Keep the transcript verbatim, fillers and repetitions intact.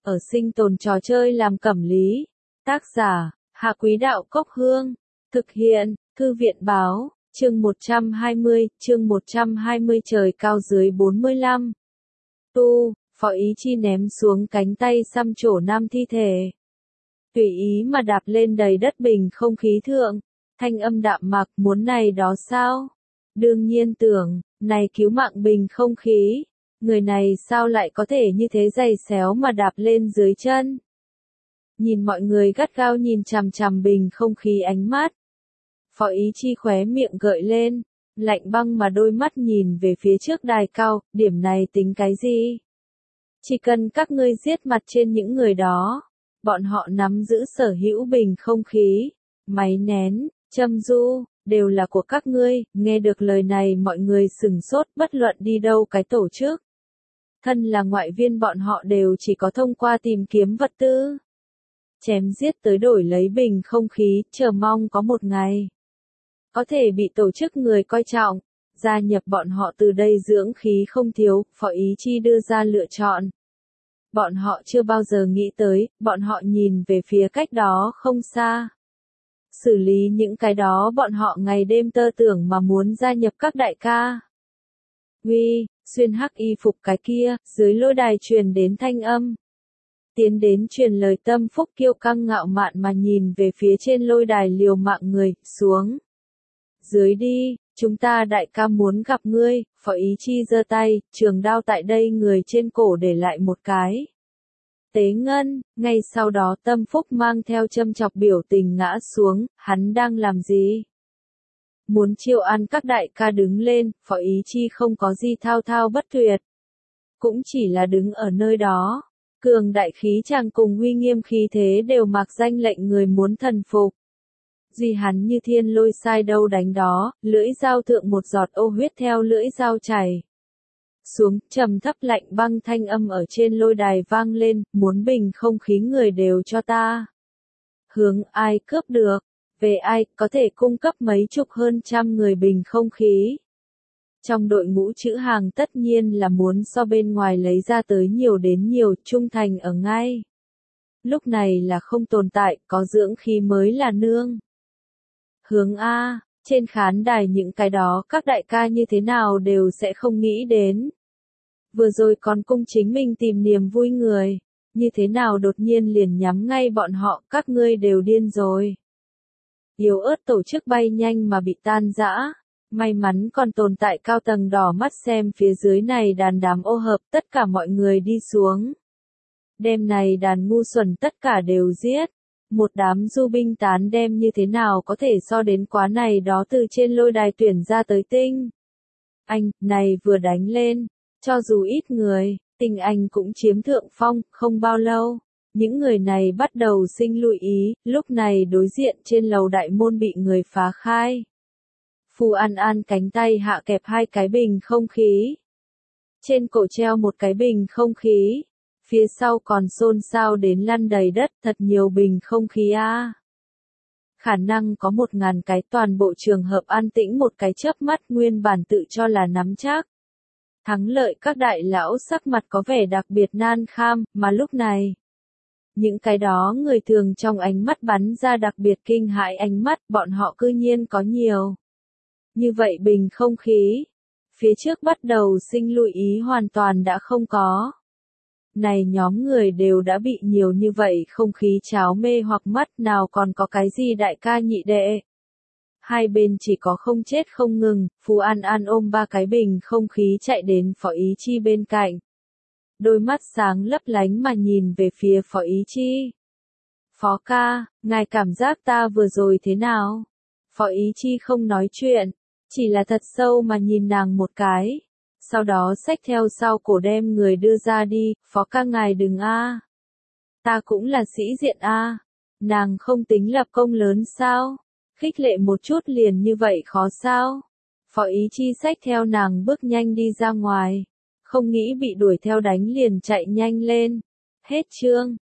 ở sinh tồn trò chơi làm cẩm lý. Tác giả, Hạ Quý Đạo Cốc Hương. Thực hiện, Thư viện Báo, chương một trăm hai mươi, chương một trăm hai mươi trời cao dưới bốn mươi lăm. Tu, Phó Ý Chi ném xuống cánh tay xăm trổ nam thi thể. Tùy ý mà đạp lên đầy đất bình không khí thượng, thanh âm đạm mạc muốn này đó sao? Đương nhiên tưởng, này cứu mạng bình không khí, người này sao lại có thể như thế giày xéo mà đạp lên dưới chân? Nhìn mọi người gắt gao nhìn chằm chằm bình không khí ánh mắt. Phó Ý Chi khóe miệng gợi lên, lạnh băng mà đôi mắt nhìn về phía trước đài cao, điểm này tính cái gì? Chỉ cần các ngươi giết mặt trên những người đó, bọn họ nắm giữ sở hữu bình không khí, máy nén, châm du, đều là của các ngươi. Nghe được lời này mọi người sừng sốt, bất luận đi đâu cái tổ chức. Thân là ngoại viên bọn họ đều chỉ có thông qua tìm kiếm vật tư, chém giết tới đổi lấy bình không khí, chờ mong có một ngày có thể bị tổ chức người coi trọng, gia nhập bọn họ từ đây dưỡng khí không thiếu. Phó Ý Chi đưa ra lựa chọn. Bọn họ chưa bao giờ nghĩ tới, bọn họ nhìn về phía cách đó không xa. Xử lý những cái đó bọn họ ngày đêm tơ tưởng mà muốn gia nhập các đại ca. Uy, xuyên hắc y phục cái kia, dưới lôi đài truyền đến thanh âm. Tiến đến truyền lời tâm phúc kiêu căng ngạo mạn mà nhìn về phía trên lôi đài liều mạng người, xuống. Dưới đi, chúng ta đại ca muốn gặp ngươi. Phó Ý Chi giơ tay, trường đao tại đây người trên cổ để lại một cái tế ngân, ngay sau đó tâm phúc mang theo châm chọc biểu tình ngã xuống. Hắn đang làm gì? Muốn chiêu ăn các đại ca đứng lên. Phó Ý Chi không có gì thao thao bất tuyệt, cũng chỉ là đứng ở nơi đó, cường đại khí chàng cùng uy nghiêm khí thế đều mặc danh lệnh người muốn thần phục. Duy hắn như thiên lôi sai đâu đánh đó, lưỡi dao thượng một giọt ô huyết theo lưỡi dao chảy xuống, trầm thấp lạnh băng thanh âm ở trên lôi đài vang lên, muốn bình không khí người đều cho ta. Hướng ai cướp được, về ai, có thể cung cấp mấy chục hơn trăm người bình không khí. Trong đội ngũ chữ hàng tất nhiên là muốn so bên ngoài lấy ra tới nhiều đến nhiều, trung thành ở ngay. Lúc này là không tồn tại, có dưỡng khí mới là nương. Hướng A, trên khán đài những cái đó các đại ca như thế nào đều sẽ không nghĩ đến. Vừa rồi còn cung chính mình tìm niềm vui người, như thế nào đột nhiên liền nhắm ngay bọn họ, các ngươi đều điên rồi. Yếu ớt tổ chức bay nhanh mà bị tan rã, may mắn còn tồn tại cao tầng đỏ mắt xem phía dưới này đàn đám ô hợp, tất cả mọi người đi xuống. Đêm này đàn ngu xuẩn tất cả đều giết. Một đám du binh tán đem như thế nào có thể so đến quá này đó từ trên lôi đài tuyển ra tới tinh. Anh, này vừa đánh lên, cho dù ít người, tinh anh cũng chiếm thượng phong. Không bao lâu, những người này bắt đầu sinh lưu ý, lúc này đối diện trên lầu đại môn bị người phá khai. Phù An An cánh tay hạ kẹp hai cái bình không khí. Trên cổ treo một cái bình không khí. Phía sau còn xôn xao đến lăn đầy đất, thật nhiều bình không khí a. À. Khả năng có một ngàn cái, toàn bộ trường hợp an tĩnh một cái chớp mắt, nguyên bản tự cho là nắm chắc thắng lợi các đại lão sắc mặt có vẻ đặc biệt nan kham, mà lúc này, những cái đó người thường trong ánh mắt bắn ra đặc biệt kinh hãi ánh mắt, bọn họ cư nhiên có nhiều như vậy bình không khí. Phía trước bắt đầu sinh lưu ý hoàn toàn đã không có. Này nhóm người đều đã bị nhiều như vậy không khí cháo mê hoặc mắt, nào còn có cái gì đại ca nhị đệ. Hai bên chỉ có không chết không ngừng. Phù An An ôm ba cái bình không khí chạy đến Phó Ý Chi bên cạnh. Đôi mắt sáng lấp lánh mà nhìn về phía Phó Ý Chi. Phó ca, ngài cảm giác ta vừa rồi thế nào? Phó Ý Chi không nói chuyện, chỉ là thật sâu mà nhìn nàng một cái. Sau đó xách theo sau cổ đem người đưa ra đi. Phó ca ngài đừng a, ta cũng là sĩ diện a. Nàng không tính lập công lớn sao? Khích lệ một chút liền như vậy khó sao? Phó Ý Chi xách theo nàng bước nhanh đi ra ngoài, không nghĩ bị đuổi theo đánh liền chạy nhanh lên. Hết chương.